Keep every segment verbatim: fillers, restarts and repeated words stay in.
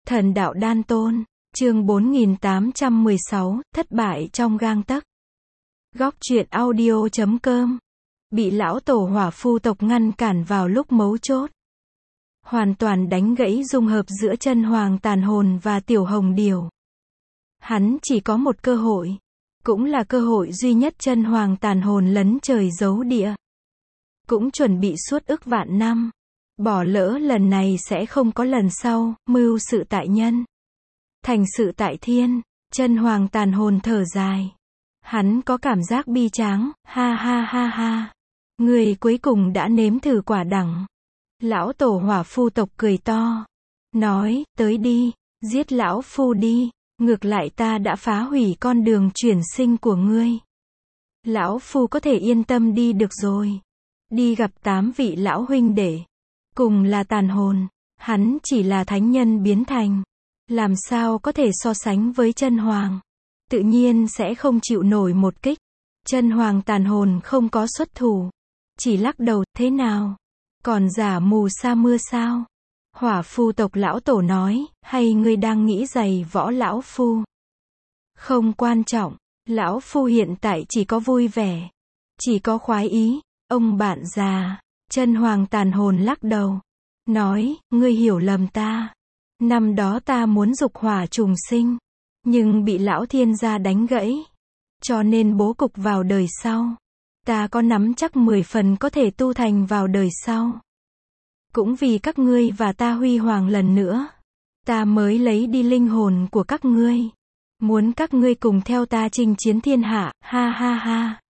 Thần đạo đan tôn, chương bốn nghìn tám trăm mười sáu, thất bại trong gang tấc. Góc truyện audio chấm com. Bị lão tổ hỏa phu tộc ngăn cản vào lúc mấu chốt. Hoàn toàn đánh gãy dung hợp giữa chân hoàng tàn hồn và tiểu hồng điều. Hắn chỉ có một cơ hội. Cũng là cơ hội duy nhất chân hoàng tàn hồn lấn trời giấu địa. Cũng chuẩn bị suốt ức vạn năm. Bỏ lỡ lần này sẽ không có lần sau, mưu sự tại nhân. Thành sự tại thiên, chân hoàng tàn hồn thở dài. Hắn có cảm giác bi tráng, ha ha ha ha. Người cuối cùng đã nếm thử quả đắng. Lão tổ hỏa phu tộc cười to. Nói, tới đi, giết lão phu đi, ngược lại ta đã phá hủy con đường chuyển sinh của ngươi. Lão phu có thể yên tâm đi được rồi. Đi gặp tám vị lão huynh đệ. Cùng là tàn hồn, hắn chỉ là thánh nhân biến thành. Làm sao có thể so sánh với chân hoàng. Tự nhiên sẽ không chịu nổi một kích. Chân hoàng tàn hồn không có xuất thủ. Chỉ lắc đầu, thế nào? Còn giả mù sa mưa sao? Hỏa phu tộc lão tổ nói, hay ngươi đang nghĩ giày võ lão phu? Không quan trọng, lão phu hiện tại chỉ có vui vẻ. Chỉ có khoái ý, ông bạn già. Chân hoàng tàn hồn lắc đầu. Nói, ngươi hiểu lầm ta. Năm đó ta muốn dục hỏa trùng sinh. Nhưng bị lão thiên gia đánh gãy. Cho nên bố cục vào đời sau. Ta có nắm chắc mười phần có thể tu thành vào đời sau. Cũng vì các ngươi và ta huy hoàng lần nữa. Ta mới lấy đi linh hồn của các ngươi. Muốn các ngươi cùng theo ta chinh chiến thiên hạ, ha ha ha.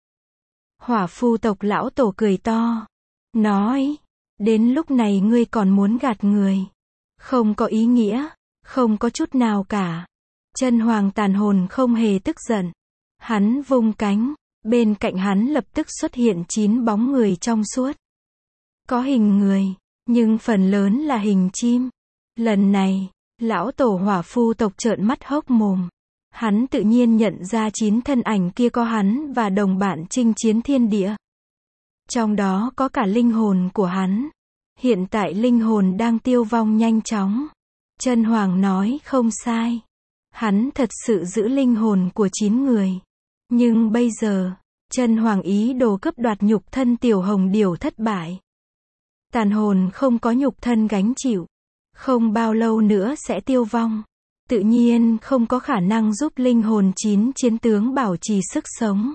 Hỏa phu tộc lão tổ cười to. Nói, đến lúc này ngươi còn muốn gạt người. Không có ý nghĩa, không có chút nào cả. Chân hoàng tàn hồn không hề tức giận. Hắn vung cánh, bên cạnh hắn lập tức xuất hiện chín bóng người trong suốt. Có hình người, nhưng phần lớn là hình chim. Lần này, lão tổ hỏa phu tộc trợn mắt hốc mồm. Hắn tự nhiên nhận ra chín thân ảnh kia có hắn và đồng bạn chinh chiến thiên địa. Trong đó có cả linh hồn của hắn. Hiện tại linh hồn đang tiêu vong nhanh chóng. Chân hoàng nói không sai. Hắn thật sự giữ linh hồn của chín người. Nhưng bây giờ, chân hoàng ý đồ cướp đoạt nhục thân tiểu hồng điều thất bại. Tàn hồn không có nhục thân gánh chịu. Không bao lâu nữa sẽ tiêu vong. Tự nhiên không có khả năng giúp linh hồn chín chiến tướng bảo trì sức sống.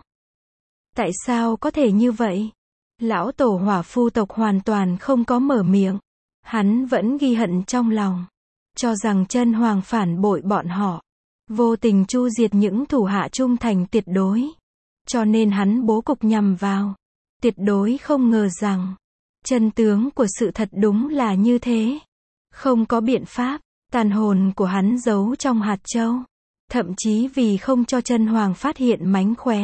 Tại sao có thể như vậy? Lão tổ hỏa phu tộc hoàn toàn không có mở miệng. Hắn vẫn ghi hận trong lòng. Cho rằng chân hoàng phản bội bọn họ. Vô tình chu diệt những thủ hạ trung thành tuyệt đối. Cho nên hắn bố cục nhằm vào. Tuyệt đối không ngờ rằng. Chân tướng của sự thật đúng là như thế. Không có biện pháp. Tàn hồn của hắn giấu trong hạt châu. Thậm chí vì không cho chân hoàng phát hiện mánh khóe.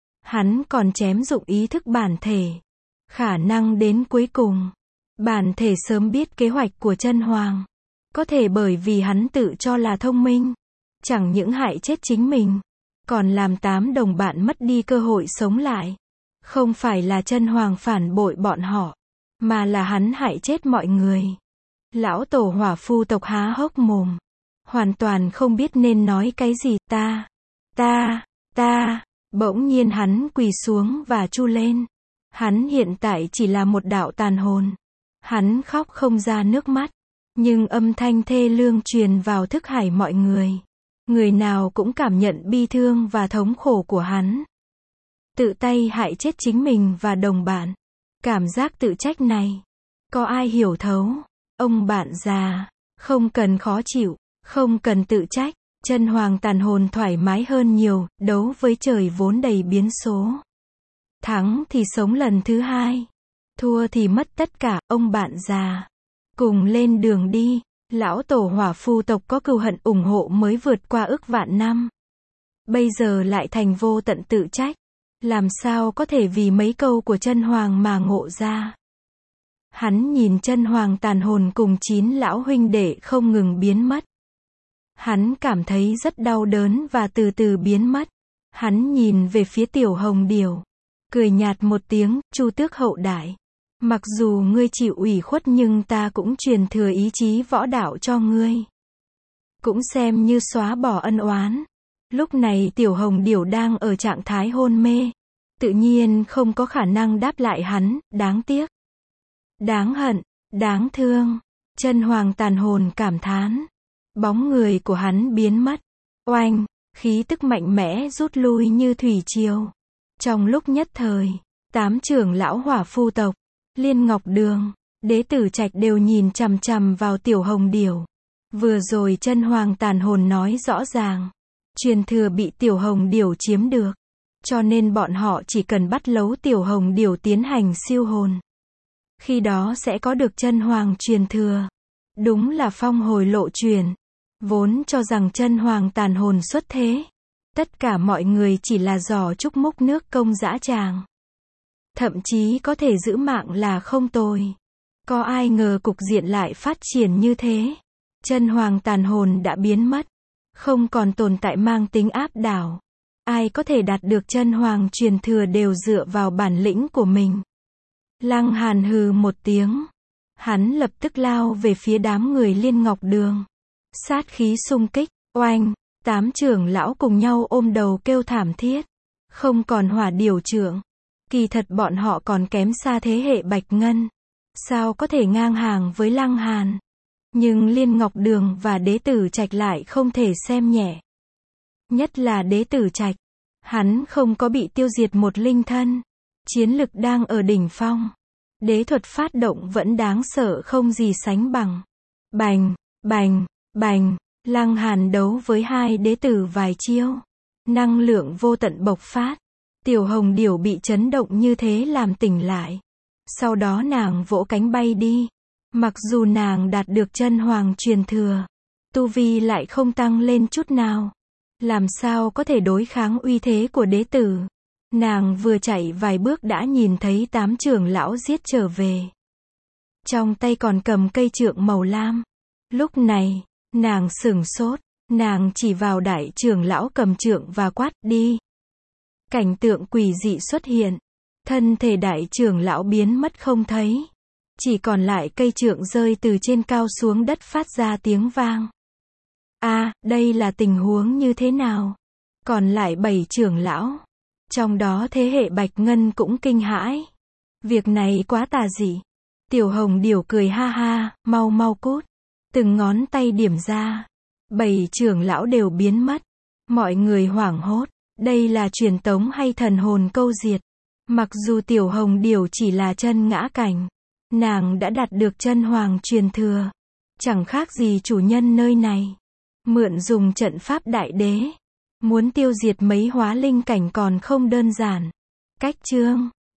Hắn còn chém dụng ý thức bản thể. Khả năng đến cuối cùng. Bản thể sớm biết kế hoạch của chân hoàng. Có thể bởi vì hắn tự cho là thông minh. Chẳng những hại chết chính mình. Còn làm tám đồng bạn mất đi cơ hội sống lại. Không phải là chân hoàng phản bội bọn họ. Mà là hắn hại chết mọi người. Lão tổ hỏa phu tộc há hốc mồm. Hoàn toàn không biết nên nói cái gì. Ta, ta, ta. Bỗng nhiên hắn quỳ xuống và chu lên. Hắn hiện tại chỉ là một đạo tàn hồn. Hắn khóc không ra nước mắt. Nhưng âm thanh thê lương truyền vào thức hải mọi người. Người nào cũng cảm nhận bi thương và thống khổ của hắn. Tự tay hại chết chính mình và đồng bạn. Cảm giác tự trách này. Có ai hiểu thấu? Ông bạn già. Không cần khó chịu. Không cần tự trách. Chân hoàng tàn hồn thoải mái hơn nhiều. Đấu với trời vốn đầy biến số. Thắng thì sống lần thứ hai. Thua thì mất tất cả, ông bạn già. Cùng lên đường đi. Lão tổ hỏa phu tộc có cừu hận ủng hộ mới vượt qua ức vạn năm. Bây giờ lại thành vô tận tự trách. Làm sao có thể vì mấy câu của chân hoàng mà ngộ ra. Hắn nhìn chân hoàng tàn hồn cùng chín lão huynh đệ không ngừng biến mất. Hắn cảm thấy rất đau đớn và từ từ biến mất. Hắn nhìn về phía tiểu hồng điều. Cười nhạt một tiếng, Chu tước hậu đại. Mặc dù ngươi chịu ủy khuất nhưng ta cũng truyền thừa ý chí võ đạo cho ngươi. cũng xem như xóa bỏ ân oán. Lúc này Tiểu Hồng Điểu đang ở trạng thái hôn mê, tự nhiên không có khả năng đáp lại hắn, đáng tiếc, đáng hận, đáng thương. Chân Hoàng tàn hồn cảm thán. Bóng người của hắn biến mất. Oanh, khí tức mạnh mẽ rút lui như thủy triều. Trong lúc nhất thời, tám trưởng lão Hỏa Phu tộc, Liên Ngọc Đường, Đế Tử Trạch đều nhìn chằm chằm vào Tiểu Hồng Điểu. Vừa rồi Chân Hoàng tàn hồn nói rõ ràng, truyền thừa bị Tiểu Hồng Điểu chiếm được, cho nên bọn họ chỉ cần bắt lấu Tiểu Hồng Điểu tiến hành siêu hồn. Khi đó sẽ có được Chân Hoàng truyền thừa. Đúng là phong hồi lộ truyền. Vốn cho rằng Chân Hoàng tàn hồn xuất thế, tất cả mọi người chỉ là giỏ trúc múc nước công dã tràng. Thậm chí có thể giữ mạng là không tồi. Có ai ngờ cục diện lại phát triển như thế. Chân Hoàng tàn hồn đã biến mất, không còn tồn tại mang tính áp đảo. Ai có thể đạt được Chân Hoàng truyền thừa đều dựa vào bản lĩnh của mình. Lăng Hàn hừ một tiếng. Hắn lập tức lao về phía đám người Liên Ngọc Đường. Sát khí xung kích, oanh, tám trưởng lão cùng nhau ôm đầu kêu thảm thiết. Không còn Hỏa Điểu trưởng. Kỳ thật bọn họ còn kém xa thế hệ Bạch Ngân. Sao có thể ngang hàng với Lăng Hàn. Nhưng Liên Ngọc Đường và Đế Tử Trạch lại không thể xem nhẹ. Nhất là Đế Tử Trạch. Hắn không có bị tiêu diệt một linh thân. Chiến lực đang ở đỉnh phong. Đế thuật phát động vẫn đáng sợ không gì sánh bằng. Bành, bành, bành, Lăng Hàn đấu với hai đế tử vài chiêu. Năng lượng vô tận bộc phát. Tiểu Hồng Điểu bị chấn động như thế làm tỉnh lại. Sau đó nàng vỗ cánh bay đi. Mặc dù nàng đạt được Chân Hoàng truyền thừa, tu vi lại không tăng lên chút nào. Làm sao có thể đối kháng uy thế của đế tử. Nàng vừa chạy vài bước đã nhìn thấy tám trưởng lão giết trở về. Trong tay còn cầm cây trượng màu lam. Lúc này, nàng sửng sốt, nàng chỉ vào đại trưởng lão cầm trượng và quát đi. Cảnh tượng quỷ dị xuất hiện. Thân thể đại trưởng lão biến mất không thấy. Chỉ còn lại cây trượng rơi từ trên cao xuống đất phát ra tiếng vang. A, à, đây là tình huống như thế nào? Còn lại bảy trưởng lão. Trong đó thế hệ Bạch Ngân cũng kinh hãi. Việc này quá tà dị. Tiểu Hồng Điểu cười ha ha, mau mau cút. Từng ngón tay điểm ra. Bảy trưởng lão đều biến mất. Mọi người hoảng hốt. Đây là truyền tống hay thần hồn câu diệt? Mặc dù Tiểu Hồng Điểu chỉ là chân ngã cảnh, nàng đã đạt được Chân Hoàng truyền thừa. Chẳng khác gì chủ nhân nơi này. Mượn dùng trận pháp đại đế. Muốn tiêu diệt mấy hóa linh cảnh còn không đơn giản. Cách chương